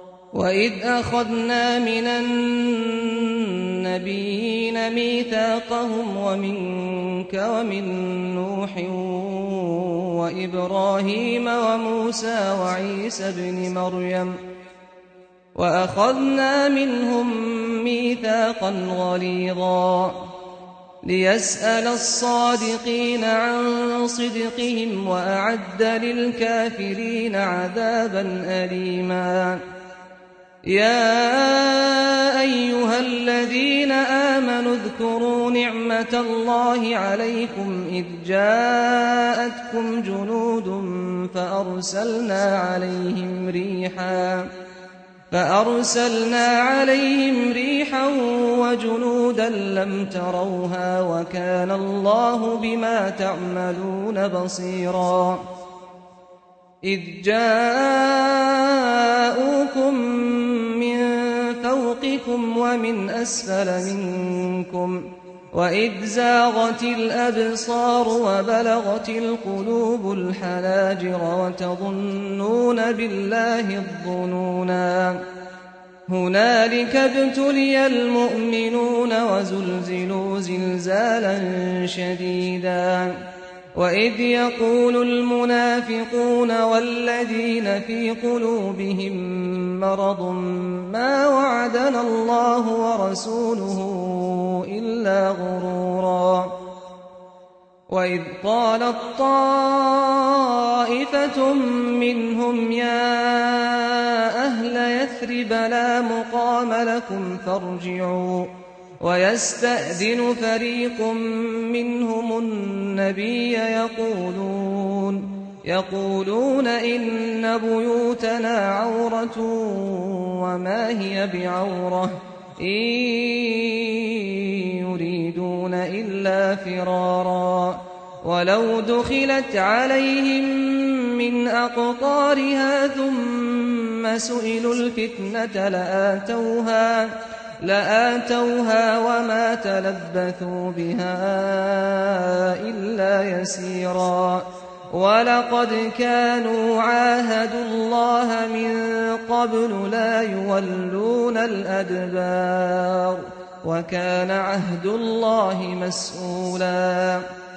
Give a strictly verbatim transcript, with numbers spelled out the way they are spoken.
وإذ أخذنا من النبيين ميثاقهم ومنك ومن نوح وإبراهيم وموسى وعيسى ابن مريم وأخذنا منهم ميثاقا غليظا ليسأل الصادقين عن صدقهم وأعد للكافرين عذابا أليما. يا أيها الذين آمنوا اذكروا نعمة الله عليكم إذ جاءتكم جنود فأرسلنا عليهم ريحا فأرسلنا عليهم ريحا وجنودا لم تروها وكان الله بما تعملون بصيرا. إذ جاءوكم من فوقكم ومن أسفل منكم وإذ زاغت الأبصار وبلغت القلوب الحناجر وتظنون بالله الظنونا. هنالك ابتلي المؤمنون وزلزلوا زلزالا شديدا. وإذ يقول المنافقون والذين في قلوبهم مرض ما وعدنا الله ورسوله إلا غرورا. وإذ قالت طائفة منهم يا أهل يثرب لا مقام لكم فارجعوا ويستأذن فريق منهم النبي يقولون يقولون إن بيوتنا عورة وما هي بعورة إن يريدون إلا فرارا. ولو دخلت عليهم من أقطارها ثم سئلوا الفتنة لآتوها لآتوها وما تلبثوا بها إلا يسيرا. ولقد كانوا عاهدوا الله من قبل لا يولون الأدبار وكان عهد الله مسؤولا.